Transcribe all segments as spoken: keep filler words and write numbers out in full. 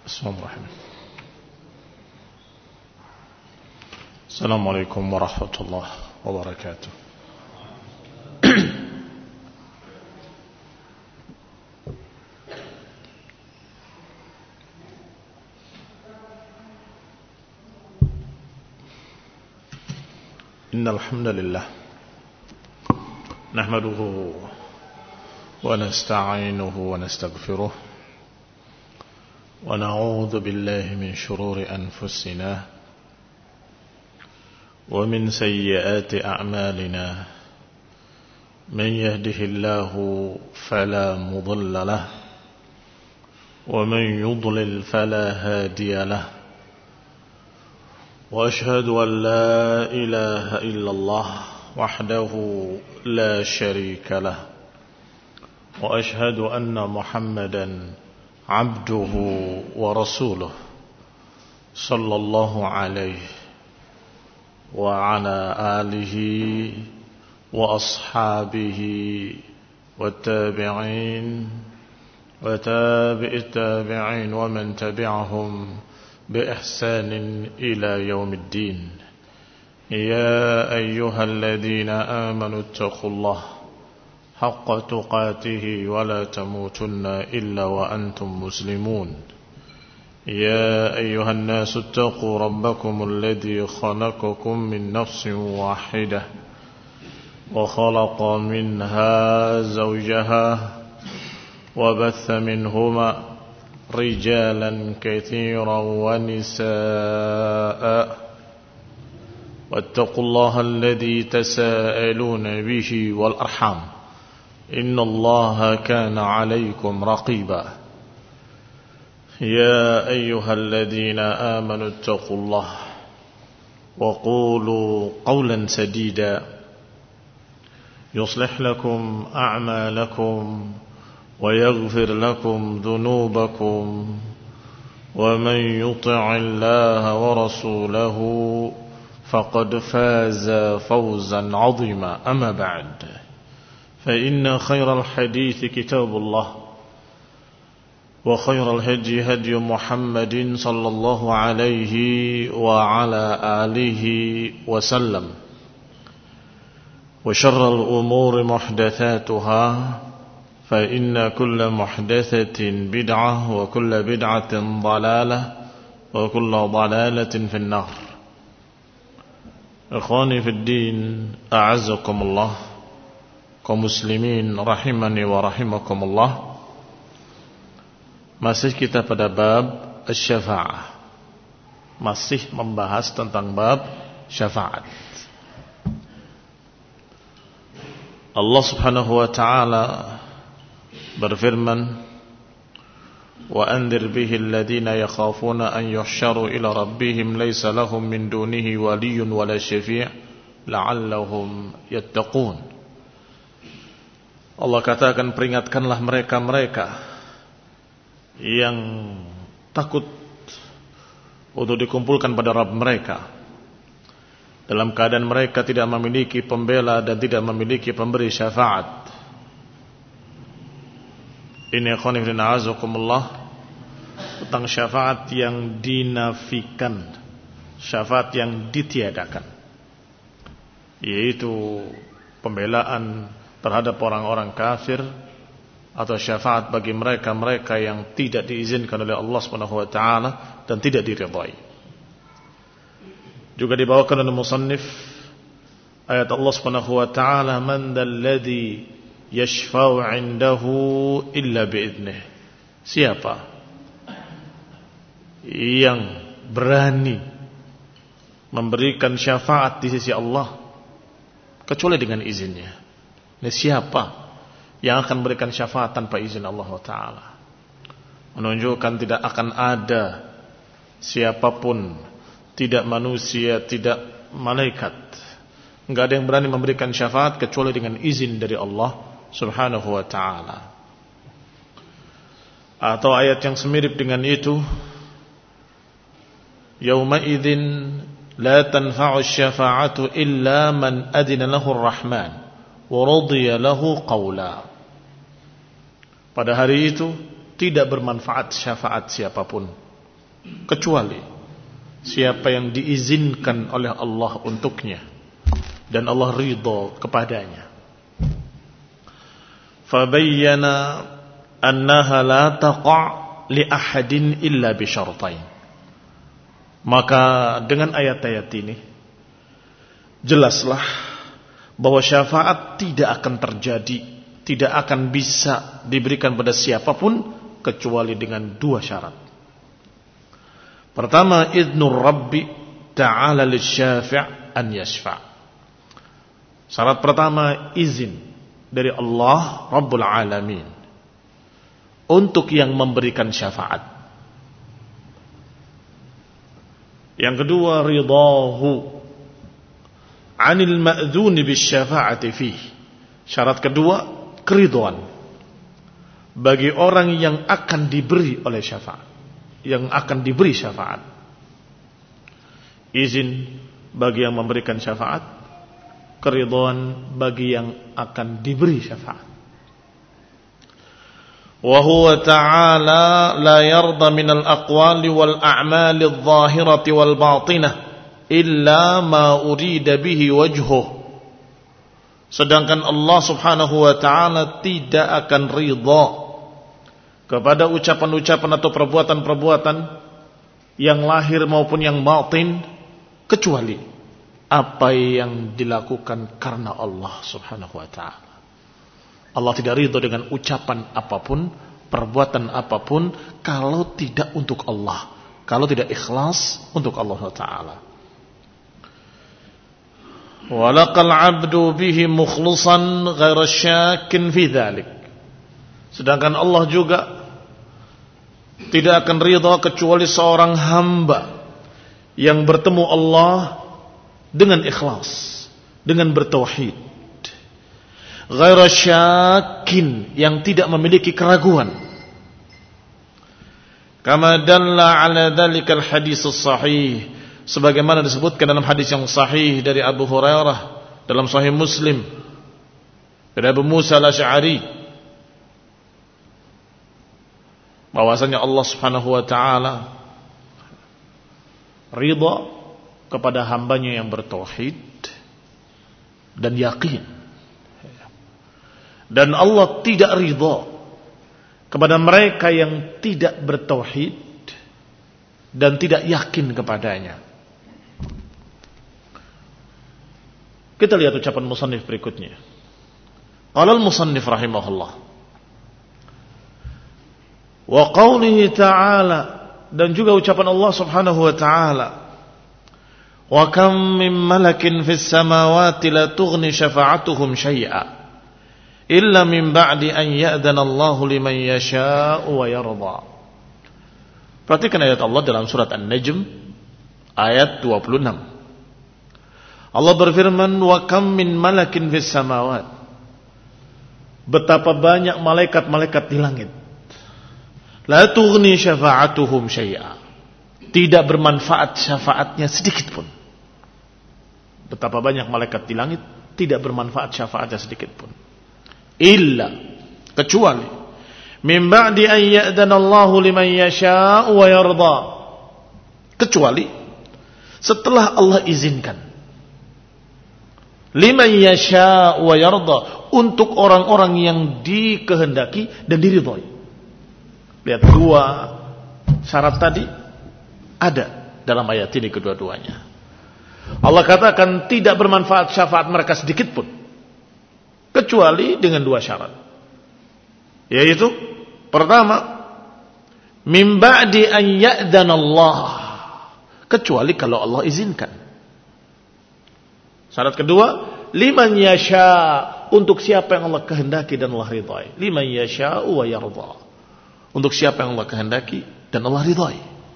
Bismillahirrahmanirrahim. Assalamualaikum warahmatullahi wabarakatuh. Innal hamdalillah nahmaduhu wa nasta'inuhu wa nastaghfiruh wa na'udzu billahi min shururi anfusina wa min sayyiati a'malina man yahdihillahu fala mudilla lahu wa man yudlil fala hadiya lahu wa ashhadu an la ilaha illallah wahdahu la sharika lahu wa ashhadu anna muhammadan abduhu wa rasuluh sallallahu alaihi wa ala alihi wa ashabihi wa tabi'in wa tabi'it tabi'in wa man tabi'ahum bi ihsanin ila yaumiddin. Ya ayyuhalladzina amanu taqullaha حق تقاته ولا تموتن إلا وأنتم مسلمون. يا أيها الناس اتقوا ربكم الذي خلقكم من نفس واحدة وخلق منها زوجها وبث منهما رجالا كثيرا ونساء واتقوا الله الذي تساءلون به والأرحام إن الله كان عليكم رقيبا. يا أيها الذين آمنوا اتقوا الله وقولوا قولا سديدا يصلح لكم أعمالكم ويغفر لكم ذنوبكم ومن يطع الله ورسوله فقد فاز فوزا عظيما. أما بعد فإن خير الحديث كتاب الله وخير الهدي هدي محمد صلى الله عليه وعلى آله وسلم وشر الأمور محدثاتها فإن كل محدثة بدعة وكل بدعة ضلالة وكل ضلالة في النار. إخواني في الدين أعزكم الله kaum muslimin rahimani wa rahimakumullah. Masih kita pada bab asy-syafa'ah, masih membahas tentang bab syafaat. Allah subhanahu wa ta'ala berfirman, wa anzir bihi alladhina yakhafuna an yuhsyaru ila rabbihim laysa lahum min dunihi waliyyun wala syafi' la'allahum yattaqun. Allah katakan, peringatkanlah mereka-mereka yang takut untuk dikumpulkan pada Rabb mereka dalam keadaan mereka tidak memiliki pembela dan tidak memiliki pemberi syafaat. Ini ikhwan fillah azakumullah, tentang syafaat yang dinafikan, syafaat yang ditiadakan, yaitu pembelaan terhadap orang-orang kafir atau syafaat bagi mereka-mereka yang tidak diizinkan oleh Allah Subhanahu wa taala dan tidak diridhai. Juga dibawakan oleh musannif ayat Allah Subhanahu wa taala, man dzalladzi yashfa'u 'indahu illa bi'idnih. Siapa yang berani memberikan syafaat di sisi Allah kecuali dengan izinnya? Ini siapa yang akan berikan syafaat tanpa izin Allah Ta'ala? Menunjukkan tidak akan ada siapapun, tidak manusia, tidak malaikat, enggak ada yang berani memberikan syafaat kecuali dengan izin dari Allah Subhanahu wa Ta'ala. Atau ayat yang semirip dengan itu, yauma idzin la tanfa'u syafa'atu illa man adina lahu ar-rahman wa radiya lahu qawla. Pada hari itu tidak bermanfaat syafaat siapapun kecuali siapa yang diizinkan oleh Allah untuknya dan Allah ridha kepadanya. Fabayyana annaha la taqa' li ahadin illa bi syartain. Maka dengan ayat-ayat ini jelaslah bahwa syafaat tidak akan terjadi, tidak akan bisa diberikan pada siapapun kecuali dengan dua syarat. Pertama, idznur Rabbi ta'ala lisyafi' an yashfa'. Syarat pertama, izin dari Allah Rabbul Alamin untuk yang memberikan syafaat. Yang kedua, ridahu 'anil ma'dzuni bisyafa'ati fihi. Syarat kedua, keridhaan bagi orang yang akan diberi oleh syafaat, yang akan diberi syafaat. Izin bagi yang memberikan syafaat, keridhaan bagi yang akan diberi syafaat. Wa huwa ta'ala la yarda minal aqwali wal a'mali adh-dhahirati wal batinah illa ma urida bihi wajhuh. Sedangkan Allah Subhanahu wa ta'ala tidak akan ridha kepada ucapan-ucapan atau perbuatan-perbuatan yang lahir maupun yang batin kecuali apa yang dilakukan karena Allah Subhanahu wa ta'ala. Allah tidak ridha dengan ucapan apapun, perbuatan apapun kalau tidak untuk Allah, kalau tidak ikhlas untuk Allah Ta'ala. Walaqal 'abdu bihi mukhlishan ghaira syakin fi dzalik. Sedangkan Allah juga tidak akan ridha kecuali seorang hamba yang bertemu Allah dengan ikhlas, dengan bertauhid. Ghaira syakin, yang tidak memiliki keraguan. Kama dalla ala dzalikal hadits sahih, sebagaimana disebutkan dalam hadis yang sahih dari Abu Hurairah dalam Sahih Muslim dari Abu Musa al-Asy'ari, bahwasanya Allah Subhanahu wa ta'ala ridha kepada hambanya yang bertauhid dan yakin. Dan Allah tidak ridha kepada mereka yang tidak bertauhid dan tidak yakin kepadanya. Kita lihat ucapan musannif berikutnya. Qala al-musannif rahimahullah, wa qawlihi ta'ala, dan juga ucapan Allah Subhanahu wa ta'ala, wa kam min malakin fis samawati la tughni syafa'atuhum syai'a illa min ba'di an ya'dana Allahu liman yasha'u wa yarda. Perhatikan ayat Allah dalam surat An-Najm ayat dua puluh enam. Allah berfirman, wa kam min malakin fis samawat. Betapa banyak malaikat-malaikat di langit. La tughni syafa'atuhum syai'a. Tidak bermanfaat syafaatnya sedikit pun. Betapa banyak malaikat di langit, tidak bermanfaat syafaatnya sedikit pun. Illa, kecuali min ba'di an ya'dana Allahu liman yasha'u wa yarda, kecuali setelah Allah izinkan liman yasha'u wa yarda, untuk orang-orang yang dikehendaki dan diridhai. Lihat, dua syarat tadi ada dalam ayat ini kedua-duanya. Allah katakan tidak bermanfaat syafaat mereka sedikit pun kecuali dengan dua syarat, yaitu pertama, min ba'di an ya'dana Allah, kecuali kalau Allah izinkan. Syarat kedua, liman yasha, untuk siapa yang Allah kehendaki dan Allah ridhai. Liman yasha wa yarda, untuk siapa yang Allah kehendaki dan Allah ridhai.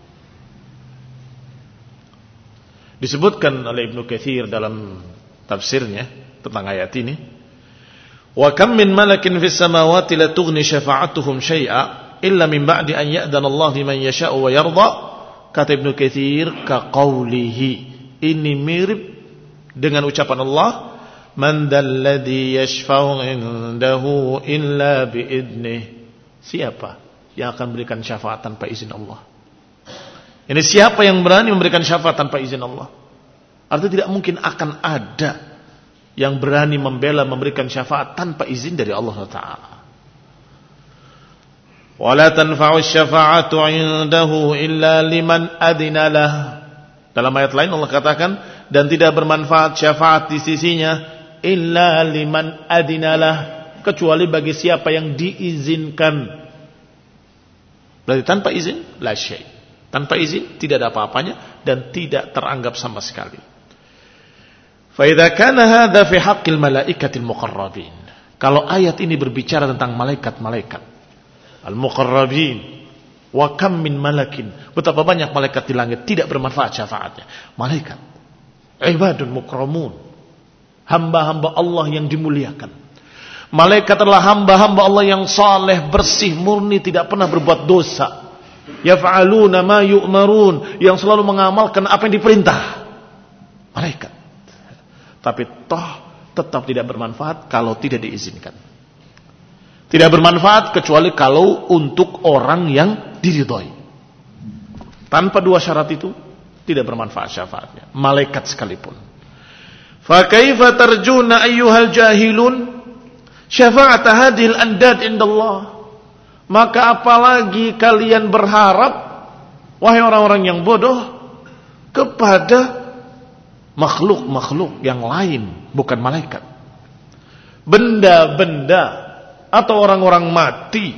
Disebutkan oleh Ibnu Katsir dalam tafsirnya tentang ayat ini, wa kam min malakin fis samawati la tughni syafa'atuhum syai'a illa min ba'di an ya'dana Allah liman yasha'u wa yarda. Kata Ibnu Katsir, ka qaulihi, ini mirip dengan ucapan Allah, man dalladhi yashfa'u indahu illa bi'idnih. Siapa yang akan berikan syafaat tanpa izin Allah? Ini siapa yang berani memberikan syafaat tanpa izin Allah? Artinya tidak mungkin akan ada yang berani membela memberikan syafaat tanpa izin dari Allah Taala. Wala tanfa'u syafa'atu 'indahu illa liman adina lah. Dalam ayat lain Allah katakan, dan tidak bermanfaat syafaat di sisinya illa liman adina lah, kecuali bagi siapa yang diizinkan. Berarti tanpa izin la syai'. Tanpa izin tidak ada apa-apanya dan tidak teranggap sama sekali. Fa idza kana hadza fi haqqil malaikatil muqarrabin. Kalau ayat ini berbicara tentang malaikat-malaikat al-muqarrabin, wa kam min malakin, betapa banyak malaikat di langit tidak bermanfaat syafaatnya. Malaikat ibadun mukramun, hamba-hamba Allah yang dimuliakan. Malaikat adalah hamba-hamba Allah yang saleh, bersih, murni, tidak pernah berbuat dosa. Yaf'aluna ma yu'marun, yang selalu mengamalkan apa yang diperintah. Malaikat. Tapi toh tetap tidak bermanfaat kalau tidak diizinkan. Tidak bermanfaat kecuali kalau untuk orang yang diridhoi. Tanpa dua syarat itu tidak bermanfaat syafaatnya, malaikat sekalipun. Fa kaifa tarjuna ayyuhal jahilun syafa'at hadhil andad indallah? Maka apalagi kalian berharap, wahai orang-orang yang bodoh, kepada makhluk-makhluk yang lain, bukan malaikat, benda-benda atau orang-orang mati.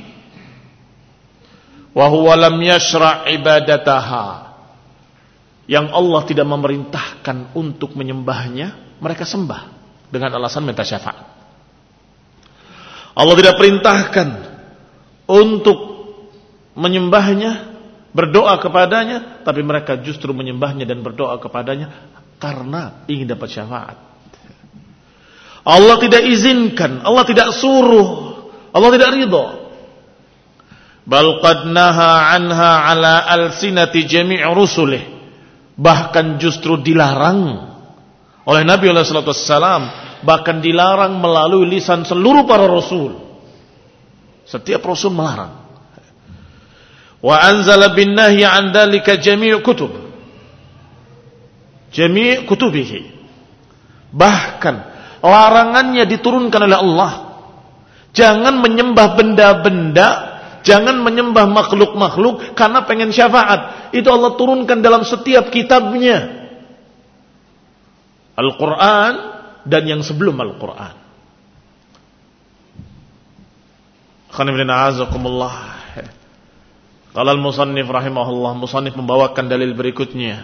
Wa huwa lam yashra' ibadataha, yang Allah tidak memerintahkan untuk menyembahnya, mereka sembah dengan alasan minta syafaat. Allah tidak perintahkan untuk menyembahnya, berdoa kepadanya, tapi mereka justru menyembahnya dan berdoa kepadanya karena ingin dapat syafaat. Allah tidak izinkan, Allah tidak suruh, Allah tidak ridha. Bal qad naha anha ala alsinati jami' rusulih, bahkan justru dilarang oleh Nabi sallallahu alaihi wasallam, bahkan dilarang melalui lisan seluruh para rasul. Setiap rasul melarang. Wa anzala bin nahyi an dzalika jami' kutub. Jami' kutubihi. Bahkan larangannya diturunkan oleh Allah. Jangan menyembah benda-benda, jangan menyembah makhluk-makhluk karena pengen syafaat. Itu Allah turunkan dalam setiap kitabnya. Al-Quran dan yang sebelum Al-Quran. Khamilina'azakumullah. Qala al-musannif rahimahullah, musannif membawakan dalil berikutnya.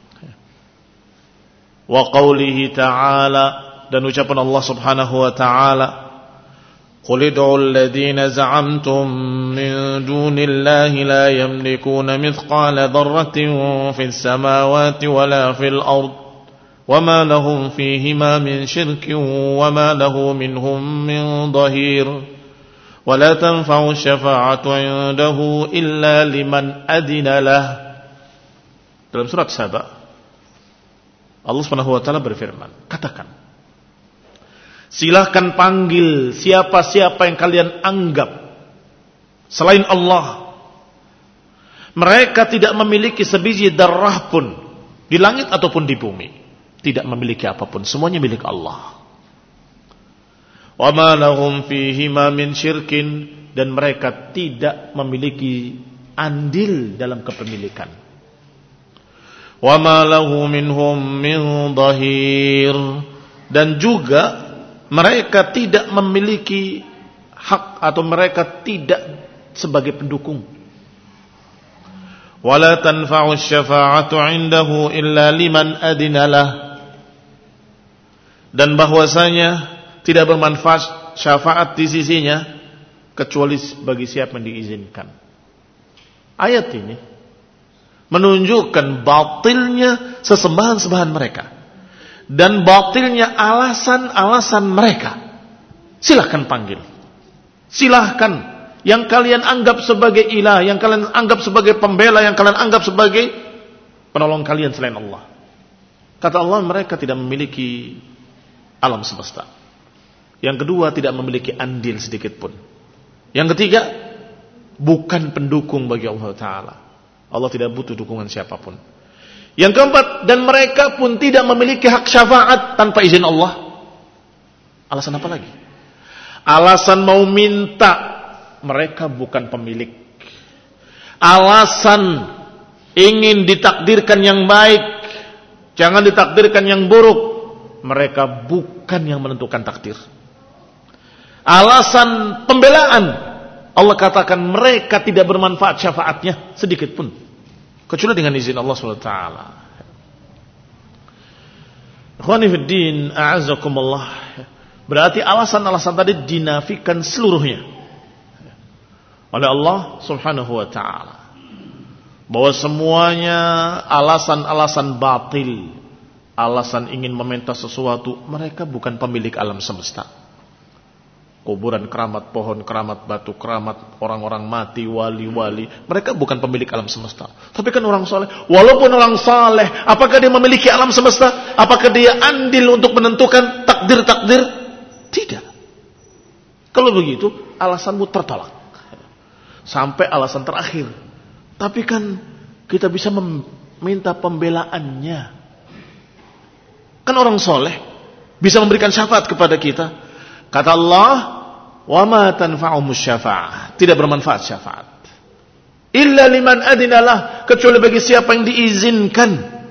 Wa qawlihi ta'ala, dan ucapan Allah subhanahu wa ta'ala, qul id'u alladhina za'amtum min dunillahi la yamlikuna mithqala dharratin fis samawati wala fil ard wama lahum fihima min shirkin wama lahu minhum min dhahir ولا تنفع الشفاعة عنده إلا لمن أذن له. Dalam surat Saba, Allah Subhanahu wa taala berfirman, katakan, silahkan panggil siapa-siapa yang kalian anggap selain Allah. Mereka tidak memiliki sebiji darah pun di langit ataupun di bumi, tidak memiliki apapun, semuanya milik Allah. Wa ma lahum fihima min syirkin, dan mereka tidak memiliki andil dalam kepemilikan. Wa ma lahu minhum min dhahir, dan juga mereka tidak memiliki hak atau mereka tidak sebagai pendukung. Wala tanfa'u syafa'atu 'indahu illa liman adina lah, dan bahwasanya tidak bermanfaat syafaat di sisinya kecuali bagi siapa yang diizinkan. Ayat ini menunjukkan batilnya sesembahan-sembahan mereka dan batilnya alasan-alasan mereka. Silahkan panggil, silahkan yang kalian anggap sebagai ilah, yang kalian anggap sebagai pembela, yang kalian anggap sebagai penolong kalian selain Allah. Kata Allah, mereka tidak memiliki alam semesta. Yang kedua, tidak memiliki andil sedikit pun. Yang ketiga, bukan pendukung bagi Allah Ta'ala. Allah tidak butuh dukungan siapapun. Yang keempat, dan mereka pun tidak memiliki hak syafaat tanpa izin Allah. Alasan apa lagi? Alasan mau minta, mereka bukan pemilik. Alasan ingin ditakdirkan yang baik, jangan ditakdirkan yang buruk, mereka bukan yang menentukan takdir. Alasan pembelaan, Allah katakan mereka tidak bermanfaat syafaatnya sedikit pun, kecuali dengan izin Allah subhanahu wa taala. Ikhwani fid din, a'azzakumullah. Berarti alasan-alasan tadi dinafikan seluruhnya oleh Allah subhanahu wa ta'ala. Bahwa semuanya alasan-alasan batil, alasan ingin meminta sesuatu. Mereka bukan pemilik alam semesta. Kuburan, keramat, pohon, keramat, batu, keramat, orang-orang mati, wali-wali, mereka bukan pemilik alam semesta. Tapi kan orang soleh, walaupun orang soleh, apakah dia memiliki alam semesta? Apakah dia andil untuk menentukan takdir-takdir? Tidak. Kalau begitu, alasanmu tertolak sampai alasan terakhir. Tapi kan kita bisa meminta pembelaannya. Kan orang soleh bisa memberikan syafaat kepada kita. Kata Allah, wa ma tanfa'umus syafa'ah, tidak bermanfaat syafaat illa liman adinalah, kecuali bagi siapa yang diizinkan.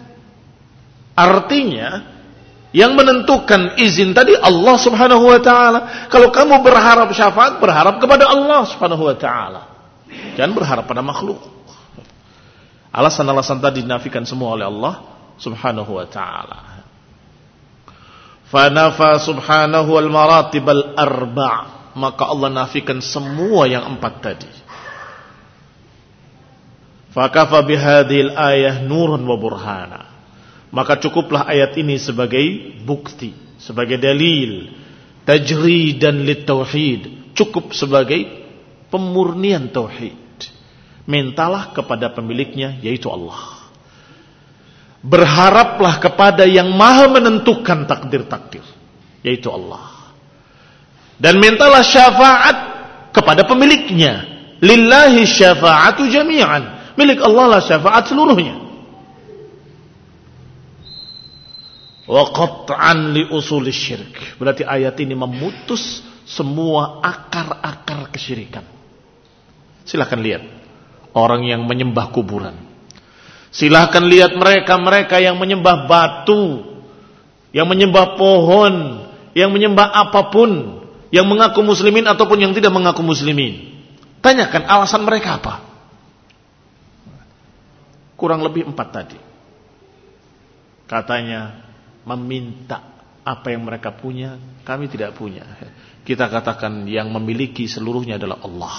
Artinya yang menentukan izin tadi Allah subhanahu wa ta'ala. Kalau kamu berharap syafaat, berharap kepada Allah subhanahu wa ta'ala, jangan berharap pada makhluk. Alasan-alasan tadi dinafikan semua oleh Allah subhanahu wa ta'ala. Fanafa subhanahu wal maratib al arba', maka Allah nafikan semua yang empat tadi. Fakafa bihadhil ayah nurun wa burhana, maka cukuplah ayat ini sebagai bukti, sebagai dalil tajridan lit tauhid, cukup sebagai pemurnian tauhid. Mintalah kepada pemiliknya, yaitu Allah. Berharaplah kepada yang maha menentukan takdir-takdir, yaitu Allah. Dan mintalah syafaat kepada pemiliknya. Lillahi syafa'atu jami'an, milik Allah lah syafaat seluruhnya. Wa qat'an li usul syirk, berarti ayat ini memutus semua akar-akar kesyirikan. Silahkan lihat orang yang menyembah kuburan. Silahkan lihat mereka-mereka yang menyembah batu, yang menyembah pohon, yang menyembah apapun, yang mengaku muslimin ataupun yang tidak mengaku muslimin. Tanyakan alasan mereka apa? Kurang lebih empat tadi. Katanya meminta apa yang mereka punya, kami tidak punya. Kita katakan yang memiliki seluruhnya adalah Allah.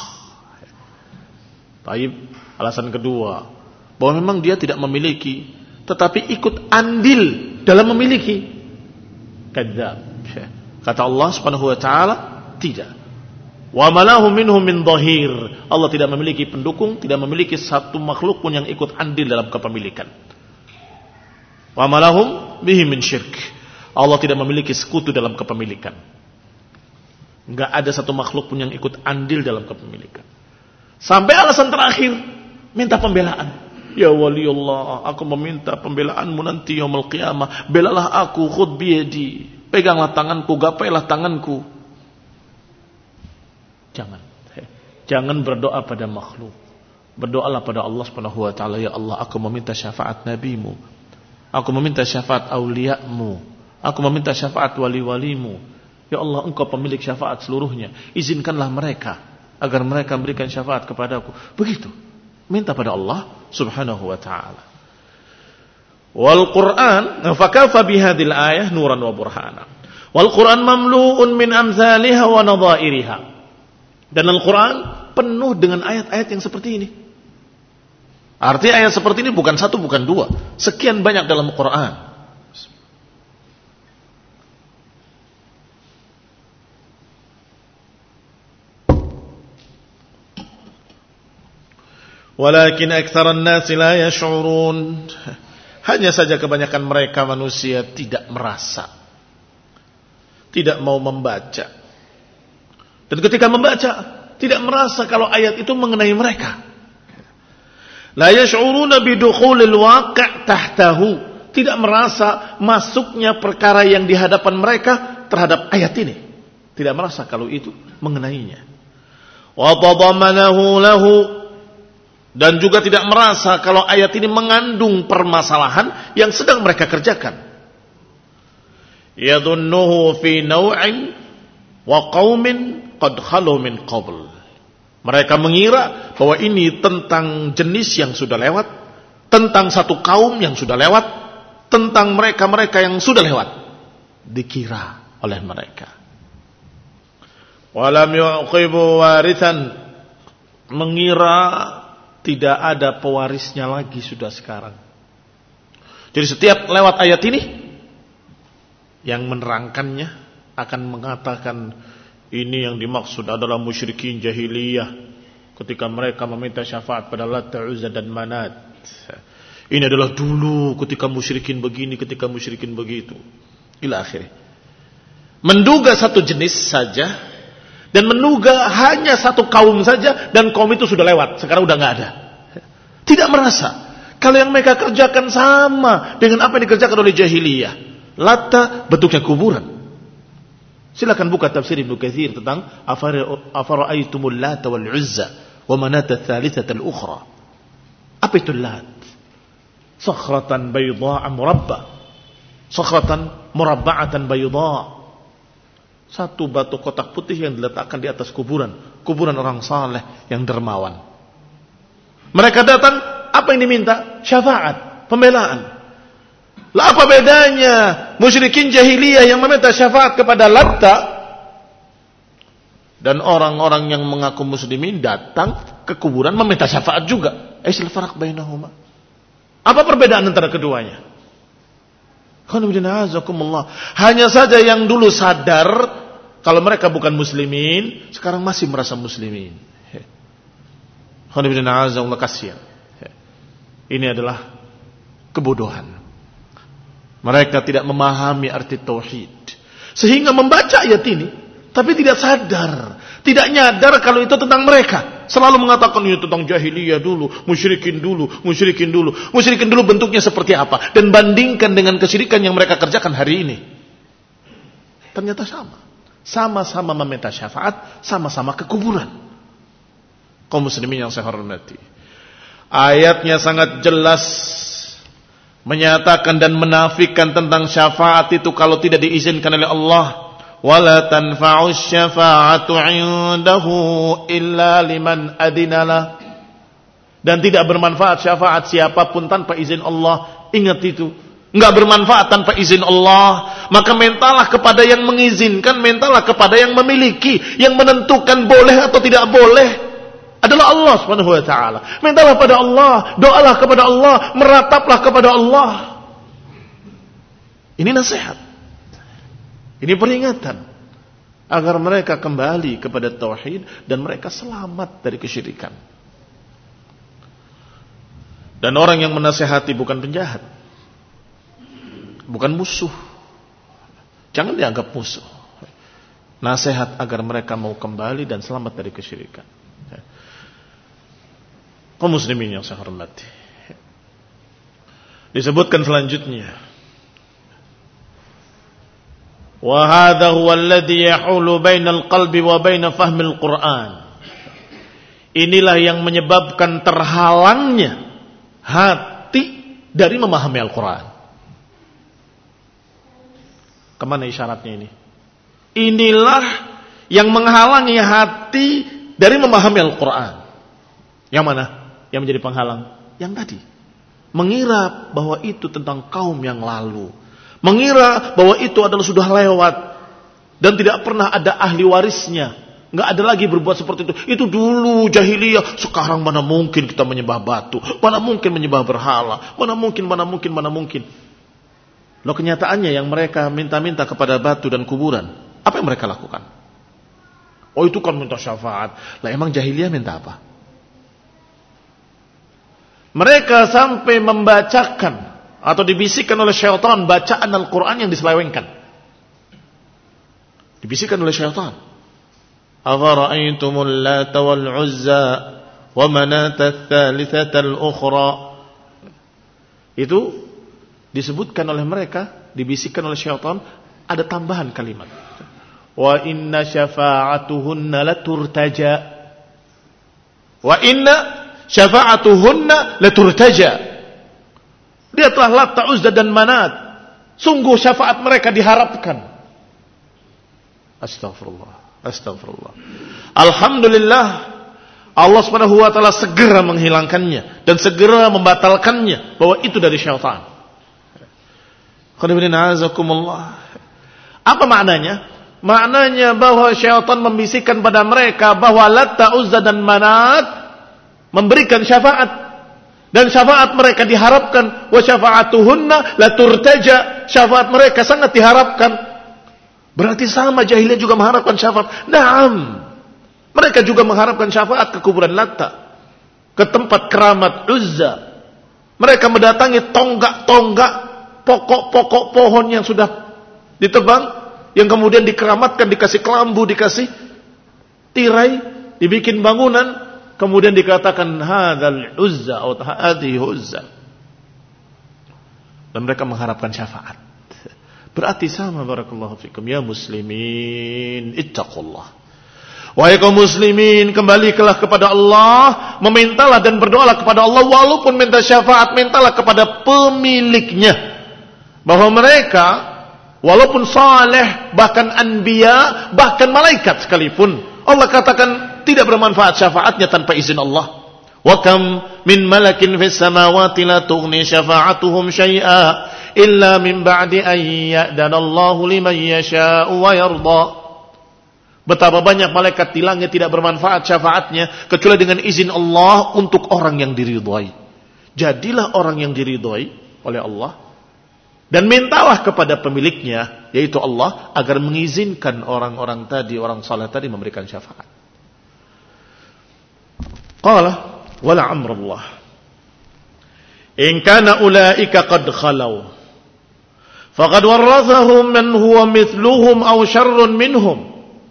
Baik, alasan kedua, bahwa memang dia tidak memiliki, tetapi ikut andil dalam memiliki. Kadzab. Kata Allah subhanahu wa ta'ala, tidak. Wa malahu minhum min dhahir, Allah tidak memiliki pendukung, tidak memiliki satu makhluk pun yang ikut andil dalam kepemilikan. Wa malahum bihi min syirk, Allah tidak memiliki sekutu dalam kepemilikan. Enggak ada satu makhluk pun yang ikut andil dalam kepemilikan. Sampai alasan terakhir, minta pembelaan. Ya wali Allah, aku meminta pembelaanmu nanti yaumul qiyamah. Belalah aku, khudh biyadi, peganglah tanganku, gapailah tanganku. Jangan. Jangan berdoa pada makhluk. Berdoalah pada Allah subhanahu wa ta'ala. Ya Allah, aku meminta syafaat nabimu, aku meminta syafaat auliamu, aku meminta syafaat wali-walimu. Ya Allah, engkau pemilik syafaat seluruhnya, izinkanlah mereka agar mereka memberikan syafaat kepadaku. Begitu. Minta pada Allah subhanahu wa ta'ala. Wal Qur'an fakafa bihadil ayah nuran wa burhana. Wal Qur'an mamlu'un min amthaliha wa nadhairiha. Dan Al-Quran penuh dengan ayat-ayat yang seperti ini. Artinya ayat seperti ini bukan satu, bukan dua, sekian banyak dalam Al-Quran. Walakin aktsaran nasi la yash'urun. Hanya saja kebanyakan mereka manusia tidak merasa, tidak mau membaca. Dan ketika membaca, tidak merasa kalau ayat itu mengenai mereka. La yash'uruna bidukhulil waqi' tahtahu. Tidak merasa masuknya perkara yang di hadapan mereka terhadap ayat ini. Tidak merasa kalau itu mengenainya. Wa tadamanahu lahu. Dan juga tidak merasa kalau ayat ini mengandung permasalahan yang sedang mereka kerjakan. Yadhunnuhu fi naw'in wa qaumin qad khalu min qabl. Mereka mengira bahwa ini tentang jenis yang sudah lewat, tentang satu kaum yang sudah lewat, tentang mereka-mereka yang sudah lewat. Dikira oleh mereka. Walam yuqibu warithan, mengira tidak ada pewarisnya lagi sudah sekarang. Jadi setiap lewat ayat ini, yang menerangkannya akan mengatakan ini yang dimaksud adalah musyrikin jahiliyah ketika mereka meminta syafaat pada Lat, Uzza dan Manat. Ini adalah dulu ketika musyrikin begini, ketika musyrikin begitu. Ila akhirnya. Menduga satu jenis saja dan menduga hanya satu kaum saja dan kaum itu sudah lewat, sekarang udah enggak ada. Tidak merasa kalau yang mereka kerjakan sama dengan apa yang dikerjakan oleh jahiliyah. Latta bentuknya kuburan. Silakan buka tafsir Ibnu Katsir tentang afara'aitumul Lata wal Uzza wa Manata ats-tsalitsata al-ukhra. Apa itu Lat? Sakhratan bayda'a murabba. Sakhratan murabba'atan bayda'. Satu batu kotak putih yang diletakkan di atas kuburan, kuburan orang saleh yang dermawan. Mereka datang, apa yang diminta? Syafaat, pembelaan. Lah apa bedanya musyrikin jahiliyah yang meminta syafaat kepada Latta dan orang-orang yang mengaku muslimin datang ke kuburan meminta syafaat juga? Aisyil faraq bainahuma. Apa perbedaan antara keduanya? Hanya saja yang dulu sadar kalau mereka bukan muslimin, sekarang masih merasa muslimin. Ini adalah kebodohan. Mereka tidak memahami arti tauhid, sehingga membaca ayat ini tapi tidak sadar, tidak nyadar kalau itu tentang mereka. Selalu mengatakan itu tentang jahiliyah dulu, musyrikin dulu, musyrikin dulu. Musyrikin dulu bentuknya seperti apa dan bandingkan dengan kesyirikan yang mereka kerjakan hari ini. Ternyata sama. Sama-sama meminta syafaat, sama-sama ke kuburan. Kaum muslimin yang saya hormati. Ayatnya sangat jelas menyatakan dan menafikan tentang syafaat itu kalau tidak diizinkan oleh Allah. Wala tanfa'u syafa'atu 'indahu illa liman adinalah. Dan tidak bermanfaat syafaat siapapun tanpa izin Allah. Ingat itu. Enggak bermanfaat tanpa izin Allah. Maka mintalah kepada yang mengizinkan, mintalah kepada yang memiliki, yang menentukan boleh atau tidak boleh adalah Allah Subhanahu wa taala. Mintalah pada Allah, doalah kepada Allah, merataplah kepada Allah. Ini nasihat. Ini peringatan agar mereka kembali kepada tauhid dan mereka selamat dari kesyirikan. Dan orang yang menasihati bukan penjahat, bukan musuh. Jangan dianggap musuh. Nasihat agar mereka mau kembali dan selamat dari kesyirikan. Kaum muslimin yang saya hormati. Disebutkan selanjutnya, wa hadha huwa alladhi yahulu bainal qalbi wa bain fahmil Qur'an. Inilah yang menyebabkan terhalangnya hati dari memahami Al-Quran. Kemana isyaratnya ini? Inilah yang menghalangi hati dari memahami Al-Quran. Yang mana? Yang menjadi penghalang? Yang tadi. Mengira bahwa itu tentang kaum yang lalu. Mengira bahwa itu adalah sudah lewat. Dan tidak pernah ada ahli warisnya. Nggak ada lagi berbuat seperti itu. Itu dulu jahiliyah. Sekarang mana mungkin kita menyembah batu. Mana mungkin menyembah berhala. Mana mungkin, mana mungkin, mana mungkin. Loh, kenyataannya yang mereka minta-minta kepada batu dan kuburan. Apa yang mereka lakukan? Oh, itu kan minta syafaat. Lah emang jahiliyah minta apa? Mereka sampai membacakan atau dibisikkan oleh syaitan bacaan Al-Quran yang diselewengkan. Dibisikkan oleh syaitan. Afara'aitumul Lata wal Uzza wa manata ats-tsalitsata al-ukhra. Itu disebutkan oleh mereka, dibisikkan oleh syaitan, ada tambahan kalimat. Wa inna syafa'atuhunna laturtaja. Wa inna syafa'atuhunna laturtaja. Lihatlah Lat, Uzza dan Manat. Sungguh syafaat mereka diharapkan. Astagfirullah, astagfirullah. Alhamdulillah, Allah Subhanahu wa taala segera menghilangkannya dan segera membatalkannya bahwa itu dari syaitan. Apa maknanya? Maknanya bahwa syaitan membisikkan pada mereka bahwa Lat, Uzza dan Manat memberikan syafaat dan syafaat mereka diharapkan. Wa syafa'atuhunna la turtaja, syafaat mereka sangat diharapkan. Berarti sama jahiliyah juga mengharapkan syafaat. Naam, mereka juga mengharapkan syafaat ke kuburan Latta, ke tempat keramat Uzza. Mereka mendatangi tonggak-tonggak, pokok-pokok pohon yang sudah ditebang, yang kemudian dikeramatkan, dikasih kelambu, dikasih tirai, dibikin bangunan, kemudian dikatakan hadzal Uzza atau hadhihi Uzza. Dan mereka mengharapkan syafaat. Berarti sama, barakallahu fikum ya muslimin, ittaqullah. Wahai kaum muslimin, kembalilah kepada Allah, memintalah dan berdoalah kepada Allah, walaupun minta syafaat, mintalah kepada pemiliknya. Bahwa mereka walaupun saleh, bahkan anbiya, bahkan malaikat sekalipun, Allah katakan tidak bermanfaat syafaatnya tanpa izin Allah. Wa kam min malakin fis samawati la tughni syafa'atuhum syai'a illa min ba'di an ya'danallahu liman yasha'u wa yarda. Betapa banyak malaikat di langit tidak bermanfaat syafaatnya kecuali dengan izin Allah untuk orang yang diridhai. Jadilah orang yang diridhai oleh Allah dan mintalah kepada pemiliknya, yaitu Allah, agar mengizinkan orang-orang tadi, orang saleh tadi memberikan syafaat. Qala wala amrullah in kana ulaika qad khalau faqad warathahum man huwa mithluhum aw syarrun minhum.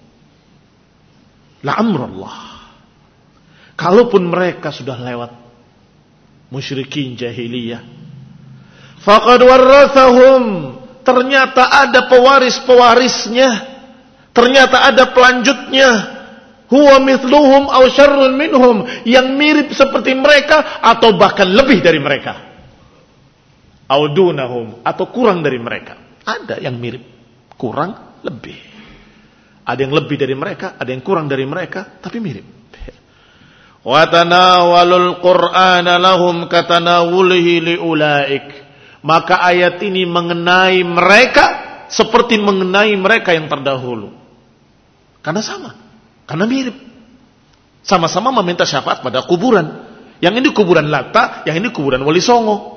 La amrullah, kalaupun mereka sudah lewat musyrikin jahiliyah, faqad warathahum, ternyata ada pewaris-pewarisnya, ternyata ada pelanjutnya, huwa mithluhum aw syarrun minhum, yang mirip seperti mereka atau bahkan lebih dari mereka. Aw dunahum, atau kurang dari mereka. Ada yang mirip, kurang, lebih. Ada yang lebih dari mereka, ada yang kurang dari mereka, tapi mirip. Wa tanawalul Qur'ana lahum katanawulihi liulaik. Maka ayat ini mengenai mereka seperti mengenai mereka yang terdahulu. Karena sama, karena mirip. Sama-sama meminta syafaat pada kuburan. Yang ini kuburan Latta, yang ini kuburan Wali Songo.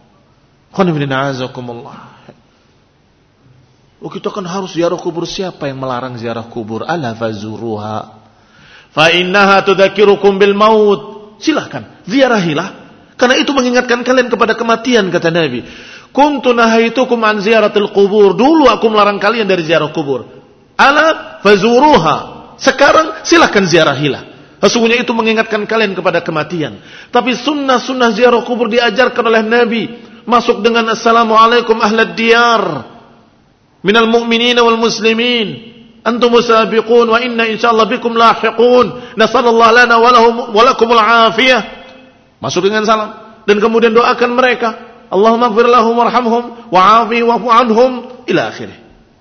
Oh, kita kan harus ziarah kubur. Siapa yang melarang ziarah kubur? Ala fazuruha fa innaha tudzakirukum bil maut. Silahkan ziarahilah, karena itu mengingatkan kalian kepada kematian, kata Nabi. Kuntu nahaitukum an ziyaratil qubur. Dulu aku melarang kalian dari ziarah kubur. Ala fazuruha, sekarang silahkan ziarahilah. Sesungguhnya itu mengingatkan kalian kepada kematian. Tapi sunnah-sunnah ziarah kubur diajarkan oleh Nabi. Masuk dengan assalamualaikum ahlad diyar minal mu'minina wal muslimin antum musabiqun wa inna insyaallah bikum lahiqun nasallallahu lana wa lahum wa lakumul afiyah. Masuk dengan salam dan kemudian doakan mereka, Allahumma ighfir lahum warhamhum wa'afi wa'fu anhum ila akhirih.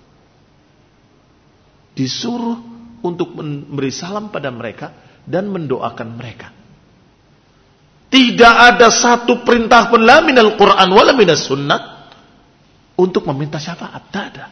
Disuruh untuk memberi salam pada mereka dan mendoakan mereka. Tidak ada satu perintah pun la minal Qur'an wala minas sunnah untuk meminta syafaat. Tidak ada.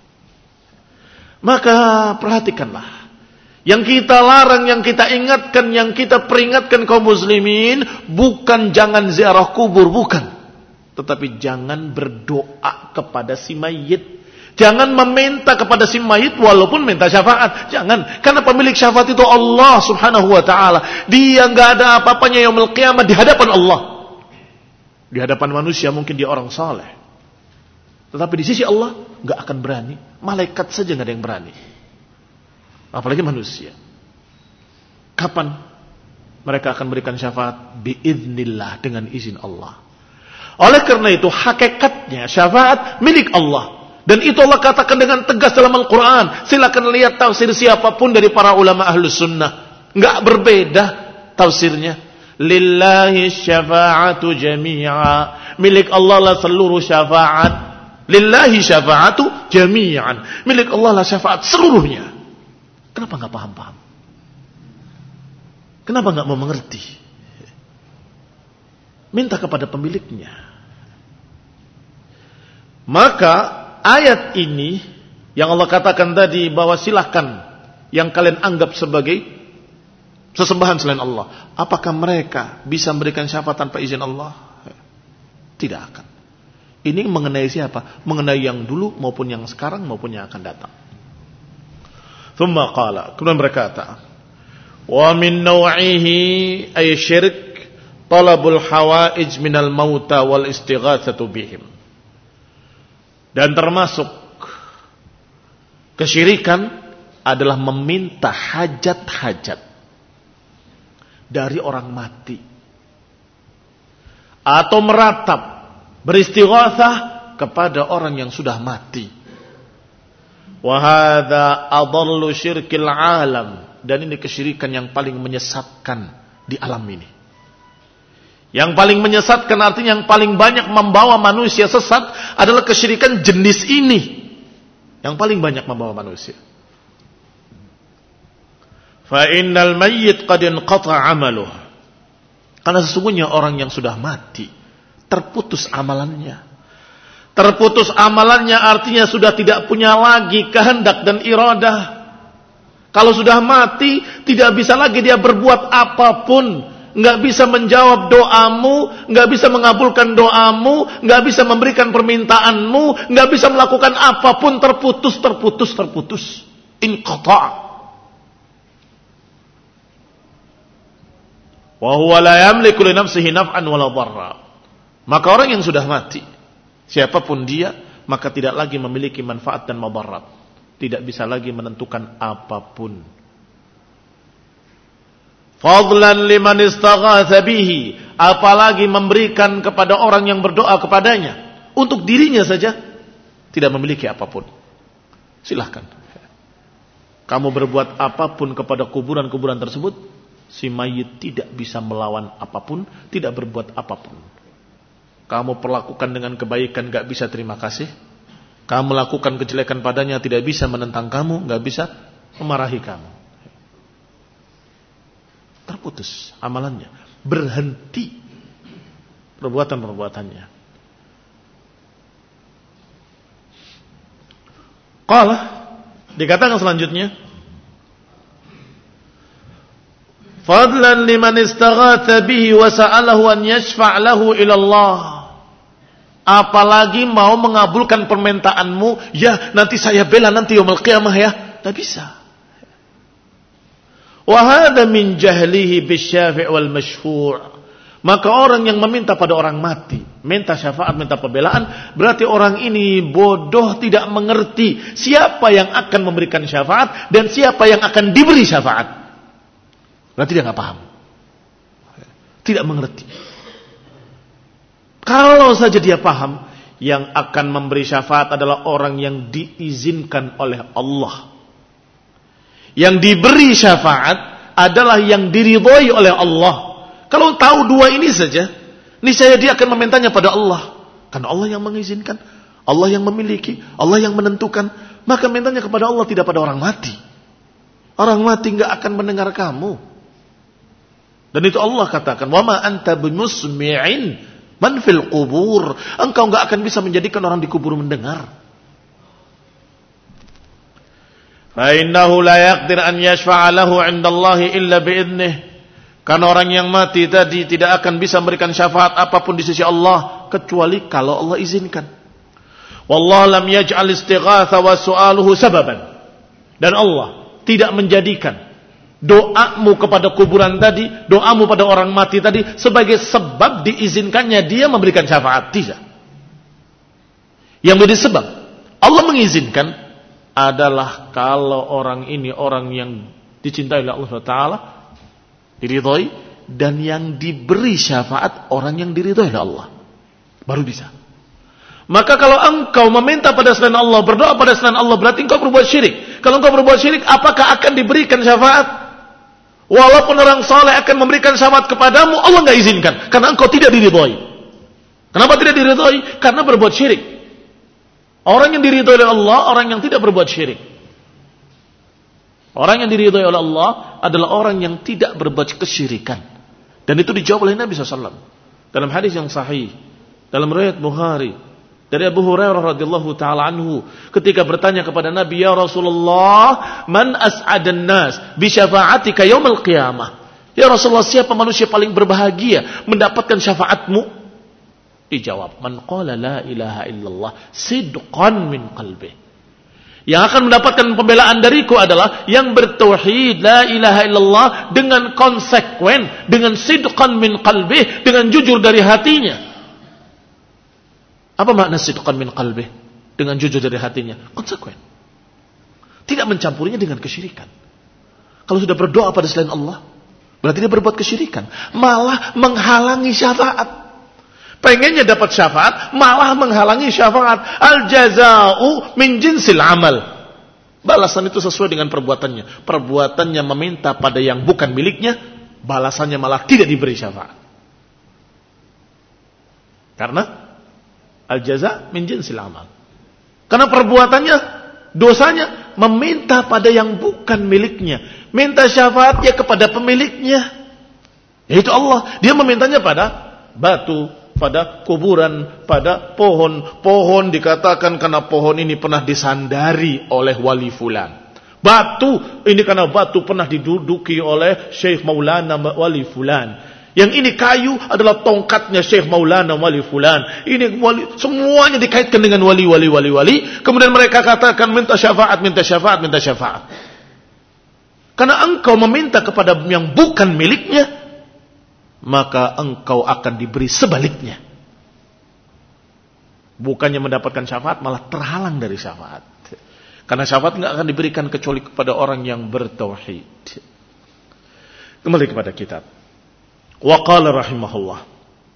Maka perhatikanlah, yang kita larang, yang kita ingatkan, yang kita peringatkan kaum muslimin, bukan jangan ziarah kubur, bukan. Tetapi jangan berdoa kepada si mayit. Jangan meminta kepada si mayit walaupun minta syafaat. Jangan. Karena pemilik syafaat itu Allah subhanahu wa ta'ala. Dia enggak ada apa-apanya yaumul qiyamah di hadapan Allah. Di hadapan manusia mungkin dia orang saleh. Tetapi di sisi Allah enggak akan berani. Malaikat saja enggak ada yang berani. Apalagi manusia. Kapan Mereka akan berikan syafaat biiznillah, dengan izin Allah. Oleh karena itu hakikatnya syafaat milik Allah. Dan itu Allah katakan dengan tegas dalam Al-Quran. Silakan lihat tafsir siapapun dari para ulama ahlus sunnah. Enggak berbeda tafsirnya. Lillahi syafa'atu jami'a. Milik Allah lah seluruh syafaat. Lillahi syafa'atu jami'an. Milik Allah lah syafaat seluruhnya. Kenapa enggak paham-paham? Kenapa enggak mau mengerti? Minta kepada pemiliknya. Maka ayat ini yang Allah katakan tadi bahwa silahkan yang kalian anggap sebagai sesembahan selain Allah, apakah mereka bisa memberikan syafaat tanpa izin Allah? Tidak akan. Ini mengenai siapa? Mengenai yang dulu maupun yang sekarang maupun yang akan datang. Thumma qala, kemudian berkata, wa min naw'ihi ay syirk talabul hawaij minal mauta wal istighatsatu bihim. Dan termasuk kesyirikan adalah meminta hajat-hajat dari orang mati. Atau meratap, beristighatsah kepada orang yang sudah mati. Wa hadza adallu syirkil alam. Dan ini kesyirikan yang paling menyesatkan di alam ini. Yang paling menyesatkan artinya yang paling banyak membawa manusia sesat adalah kesyirikan jenis ini. Yang paling banyak membawa manusia. Fa innal mayyit qad inqata 'amaluh. Karena sesungguhnya orang yang sudah mati terputus amalannya. Terputus amalannya artinya sudah tidak punya lagi kehendak dan iradah. Kalau sudah mati tidak bisa lagi dia berbuat apapun. Nggak bisa menjawab doamu, nggak bisa mengabulkan doamu, nggak bisa memberikan permintaanmu, nggak bisa melakukan apapun, terputus, terputus, terputus. Inqata'. Wa huwa la yamliku li nafsihi naf'an wala dharra. Maka orang yang sudah mati, siapapun dia, maka tidak lagi memiliki manfaat dan madarat. Tidak bisa lagi menentukan apapun. Fadlan liman istaghatha bihi, apalagi memberikan kepada orang yang berdoa kepadanya. Untuk dirinya saja tidak memiliki apapun. Silahkan kamu berbuat apapun kepada kuburan-kuburan tersebut, si mayit tidak bisa melawan apapun, tidak berbuat apapun. Kamu perlakukan dengan kebaikan, gak bisa terima kasih. Kamu lakukan kejelekan padanya, tidak bisa menentang kamu, gak bisa memarahi kamu. Terputus amalannya, berhenti perbuatan-perbuatannya. Qala, dikatakan selanjutnya, fadlan liman istaghatha bihi wa sa'alahu an yashfa' lahu ila Allah. Apalagi mau mengabulkan permintaanmu, ya nanti saya bela nanti yaumul qiyamah ya, tak bisa. Wa hadha min jahlihi bisyafi' wal masyfu'. Maka orang yang meminta pada orang mati, minta syafaat, minta pembelaan, berarti orang ini bodoh, tidak mengerti siapa yang akan memberikan syafaat dan siapa yang akan diberi syafaat. Berarti dia nggak paham, tidak mengerti. Kalau saja dia paham, yang akan memberi syafaat adalah orang yang diizinkan oleh Allah. Yang diberi syafaat adalah yang diridhoi oleh Allah. Kalau tahu dua ini saja, niscaya dia akan memintanya pada Allah. Karena Allah yang mengizinkan, Allah yang memiliki, Allah yang menentukan. Maka mintanya kepada Allah, tidak pada orang mati. Orang mati enggak akan mendengar kamu. Dan itu Allah katakan, wa ma anta bimusmi'in man fil qubur. Engkau enggak akan bisa menjadikan orang di kubur mendengar. Fa innahu la yaqdir an yashfa'a lahu 'inda Allah illa bi idnih. Karena orang yang mati tadi tidak akan bisa memberikan syafaat apapun di sisi Allah kecuali kalau Allah izinkan. Wallahu lam yaj'al istighatha wa su'aluhu sababan. Dan Allah tidak menjadikan doamu kepada kuburan tadi, doamu pada orang mati tadi sebagai sebab diizinkannya dia memberikan syafaat. Tidak. Yang menjadi sebab Allah mengizinkan adalah kalau orang ini orang yang dicintai oleh Allah Subhanahu wa taala, diridhoi, dan yang diberi syafaat orang yang diridhoi oleh Allah. Baru bisa. Maka kalau engkau meminta pada selain Allah, berdoa pada selain Allah, berarti engkau berbuat syirik. Kalau engkau berbuat syirik, apakah akan diberikan syafaat? Walaupun orang saleh akan memberikan syafaat kepadamu, Allah enggak izinkan karena engkau tidak diridhoi. Kenapa tidak diridhoi? Karena berbuat syirik. Orang yang diridhoi oleh Allah, orang yang tidak berbuat syirik. Orang yang diridhoi oleh Allah adalah orang yang tidak berbuat kesyirikan. Dan itu dijawab oleh Nabi shallallahu alaihi wasallam dalam hadis yang sahih, dalam riwayat Bukhari dari Abu Hurairah radhiyallahu taala anhu, ketika bertanya kepada Nabi, ya Rasulullah, man as'adan nas bi syafa'atika yaumil qiyamah? Ya Rasulullah, siapa manusia paling berbahagia mendapatkan syafaatmu? Dijawab, man qala la ilaha illallah sidqan min qalbi. Yang akan mendapatkan pembelaan dariku adalah yang bertauhid la ilaha illallah dengan konsekuen, dengan sidqan min qalbi, dengan jujur dari hatinya. Apa makna sidqan min qalbih? Dengan jujur dari hatinya. Konsekuen. Tidak mencampurinya dengan kesyirikan. Kalau sudah berdoa pada selain Allah, berarti dia berbuat kesyirikan. Malah menghalangi syafaat. Pengennya dapat syafaat, malah menghalangi syafaat. Al-jaza'u min jinsil amal. Balasan itu sesuai dengan perbuatannya. Perbuatannya meminta pada yang bukan miliknya, balasannya malah tidak diberi syafaat. Karena al-jaza' min jinsil amal. Karena perbuatannya, dosanya meminta pada yang bukan miliknya. Minta syafaatnya kepada pemiliknya, yaitu Allah. Dia memintanya pada batu, pada kuburan, pada pohon. Pohon dikatakan karena pohon ini pernah disandari oleh wali fulan. Batu ini karena batu pernah diduduki oleh Syekh Maulana wali fulan. Yang ini kayu adalah tongkatnya Syekh Maulana wali fulan. Ini wali, semuanya dikaitkan dengan wali-wali wali-wali. Kemudian mereka katakan minta syafaat, minta syafaat, minta syafaat. Karena engkau meminta kepada yang bukan miliknya, maka engkau akan diberi sebaliknya. Bukannya mendapatkan syafaat, malah terhalang dari syafaat. Karena syafaat tidak akan diberikan kecuali kepada orang yang bertauhid. Kembali kepada kitab. Wa qala rahimahullah,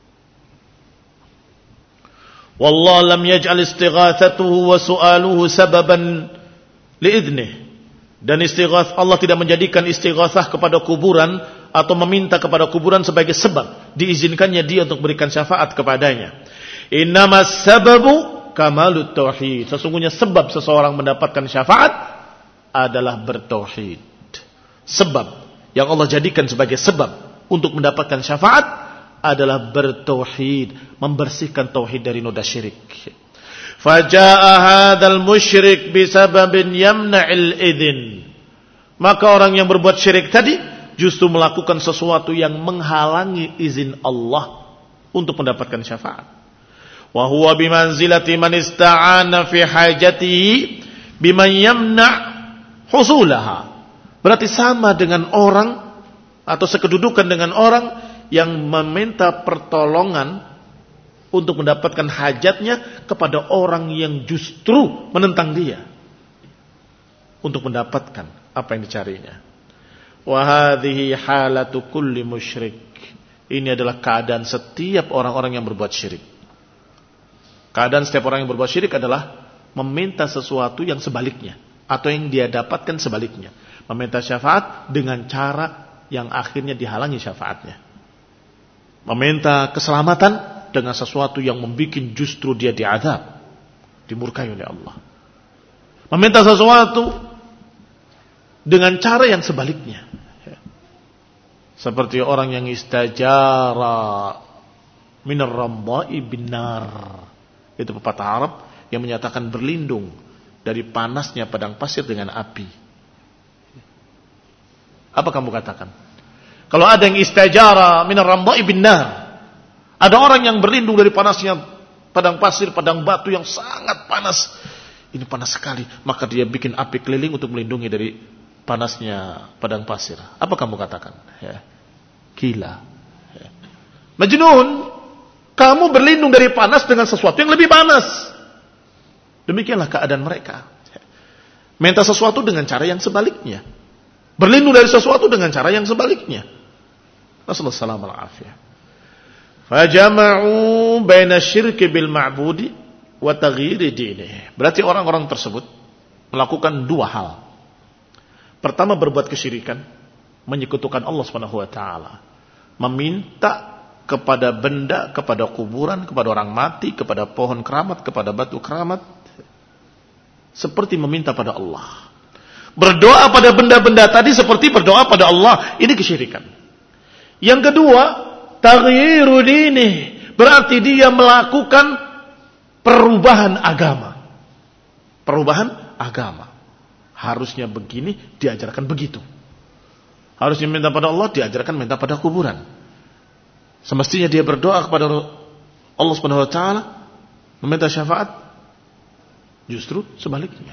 wallahu lam yaj'al istighatsatuhu wa su'aluhu sababan li'idnih. Dan istighatsah, Allah tidak menjadikan istighatsah kepada kuburan atau meminta kepada kuburan sebagai sebab diizinkannya dia untuk berikan syafaat kepadanya. Innamas sababu kamalut tauhid. Sesungguhnya sebab seseorang mendapatkan syafaat adalah bertauhid. Sebab yang Allah jadikan sebagai sebab untuk mendapatkan syafaat adalah bertauhid, membersihkan tauhid dari noda syirik. Faja'a hadzal musyrik bisababin yamna'il idzin. Maka orang yang berbuat syirik tadi justru melakukan sesuatu yang menghalangi izin Allah untuk mendapatkan syafaat. Wa huwa bimanzilati man ista'ana fi hajatihi biman yamna' husulaha. Berarti sama dengan orang atau sekedudukan dengan orang yang meminta pertolongan untuk mendapatkan hajatnya kepada orang yang justru menentang dia untuk mendapatkan apa yang dicarinya. Wa hadhihi halatu kulli musyrik. Ini adalah keadaan setiap orang-orang yang berbuat syirik. Keadaan setiap orang yang berbuat syirik adalah meminta sesuatu yang sebaliknya atau yang dia dapatkan sebaliknya. Meminta syafaat dengan cara yang akhirnya dihalangi syafaatnya. Meminta keselamatan dengan sesuatu yang membuat justru dia diazab, dimurkai oleh Allah. Meminta sesuatu dengan cara yang sebaliknya. Seperti orang yang istajara minar ramda'i binar. Itu pepatah Arab yang menyatakan berlindung dari panasnya padang pasir dengan api. Apa kamu katakan? Kalau ada yang istajara minar ramda'i binar, ada orang yang berlindung dari panasnya padang pasir, padang batu yang sangat panas. Ini panas sekali, maka dia bikin api keliling untuk melindungi dari panasnya padang pasir. Apa kamu katakan? Ya. Gila. Ya. Majnun, kamu berlindung dari panas dengan sesuatu yang lebih panas. Demikianlah keadaan mereka. Minta sesuatu dengan cara yang sebaliknya. Berlindung dari sesuatu dengan cara yang sebaliknya. Nasallallahu alaihi wasallam. Fajama'u baina syirki bil ma'budi wa taghyiri dinihi. Berarti orang-orang tersebut melakukan dua hal. Pertama, berbuat kesyirikan, menyekutukan Allah Subhanahu wa taala, meminta kepada benda, kepada kuburan, kepada orang mati, kepada pohon keramat, kepada batu keramat, seperti meminta pada Allah. Berdoa pada benda-benda tadi seperti berdoa pada Allah, ini kesyirikan. Yang kedua, taghyiru dini, berarti dia melakukan perubahan agama. Perubahan agama. Harusnya begini, diajarkan begitu. Harusnya minta pada Allah, diajarkan minta pada kuburan. Semestinya dia berdoa kepada Allah Subhanahu wa taala, meminta syafaat, justru sebaliknya.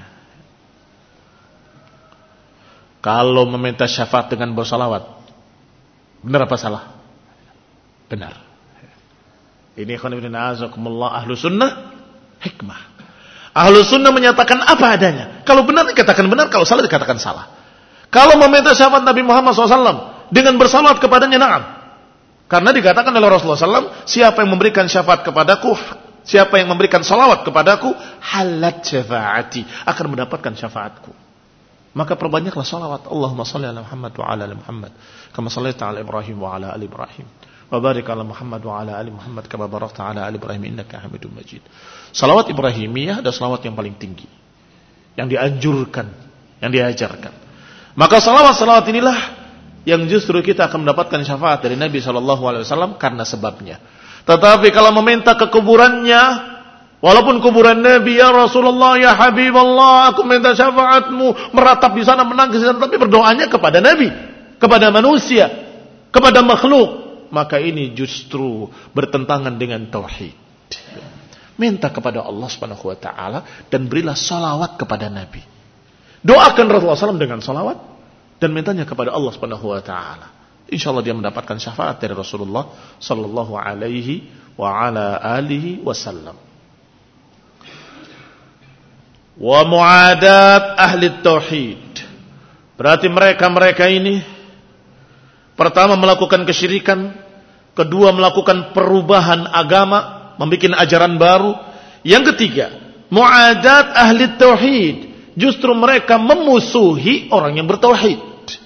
Kalau meminta syafaat dengan bersalawat, benar apa salah? Benar. Ini khonibin azakumullah ahlu sunnah hikmah. Ahlu sunnah menyatakan apa adanya. Kalau benar dikatakan benar, kalau salah dikatakan salah. Kalau meminta syafaat Nabi Muhammad shallallahu alaihi wasallam dengan bersalawat kepadanya, na'am. Karena dikatakan oleh Rasulullah shallallahu alaihi wasallam, siapa yang memberikan syafaat kepadaku, siapa yang memberikan salawat kepadaku, halat syafaati, akan mendapatkan syafaatku. Maka perbanyaklah salawat. Allahumma salli ala Muhammad wa ala ali Muhammad, kama sallaita ala Ibrahim wa ala ali Ibrahim, wa barik ala Muhammad wa ala ali Muhammad, kama barakta ala ali Ibrahim innaka Hamidum Majid. Salawat Ibrahimiyah adalah salawat yang paling tinggi, yang dianjurkan, yang diajarkan. Maka salawat-salawat inilah yang justru kita akan mendapatkan syafaat dari Nabi shallallahu alaihi wasallam karena sebabnya. Tetapi kalau meminta ke kuburannya, walaupun kuburan Nabi, ya Rasulullah, ya Habiballah, aku minta syafaatmu, meratap di sana, menangis di sana, tapi berdoanya kepada Nabi, kepada manusia, kepada makhluk, maka ini justru bertentangan dengan tauhid. Minta kepada Allah Subhanahu wa taala dan berilah salawat kepada Nabi. Doakan Rasulullah shallallahu alaihi wasallam dengan salawat dan mintanya kepada Allah Subhanahu wa taala. Insyaallah dia mendapatkan syafaat dari Rasulullah sallallahu alaihi wa ala alihi wasallam. Wa muadat ahli tauhid. Berarti mereka-mereka ini pertama melakukan kesyirikan, kedua melakukan perubahan agama, membuat ajaran baru. Yang ketiga, muadat ahli tauhid. Justru mereka memusuhi orang yang bertauhid.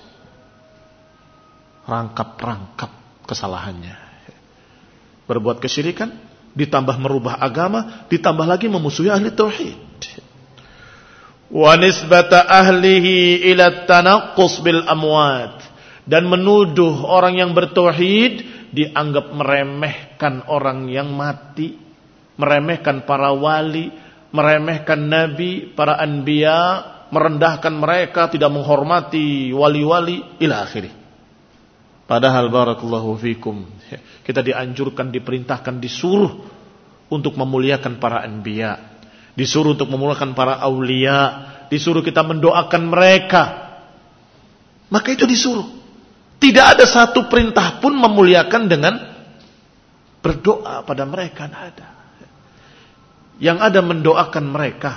Rangkap-rangkap kesalahannya. Berbuat kesyirikan, ditambah merubah agama, ditambah lagi memusuhi ahli tauhid. Wa nisbata ahlihi ila tanaqqus bil amwat. Dan menuduh orang yang bertauhid dianggap meremehkan orang yang mati, meremehkan para wali, meremehkan nabi, para anbiya, merendahkan mereka, tidak menghormati wali-wali ila akhirih. Padahal barakallahu fikum, kita dianjurkan, diperintahkan, disuruh untuk memuliakan para anbiya, disuruh untuk memuliakan para aulia, disuruh kita mendoakan mereka. Maka itu disuruh. Tidak ada satu perintah pun memuliakan dengan berdoa pada mereka, tidak ada. Yang ada mendoakan mereka.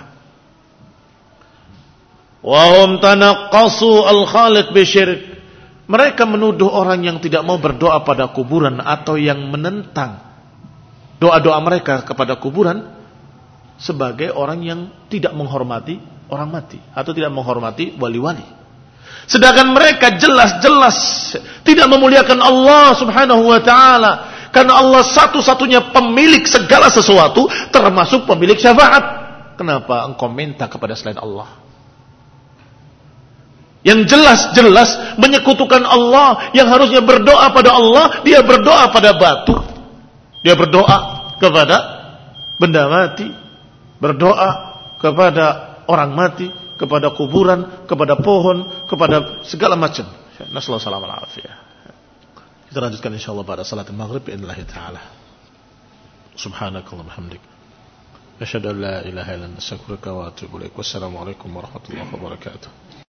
Wa hum tanaqqasu al-khaliq bisyirk. Mereka menuduh orang yang tidak mau berdoa pada kuburan atau yang menentang doa-doa mereka kepada kuburan sebagai orang yang tidak menghormati orang mati atau tidak menghormati wali-wali. Sedangkan mereka jelas-jelas tidak memuliakan Allah Subhanahu wa taala. Karena Allah satu-satunya pemilik segala sesuatu, termasuk pemilik syafaat. Kenapa engkau minta kepada selain Allah? Yang jelas-jelas menyekutukan Allah, yang harusnya berdoa pada Allah, dia berdoa pada batu. Dia berdoa kepada benda mati, berdoa kepada orang mati, kepada kuburan, kepada pohon, kepada segala macam. Nasallahu alaihi wasallam. Kita lanjutkan insyaallah pada salat maghrib bi'idznillah taala. Subhanakallahumma hamdik. Asyhadu an la ilaha illa anta astaghfiruka wa atubu ilaik. Wassalamualaikum warahmatullahi wabarakatuh.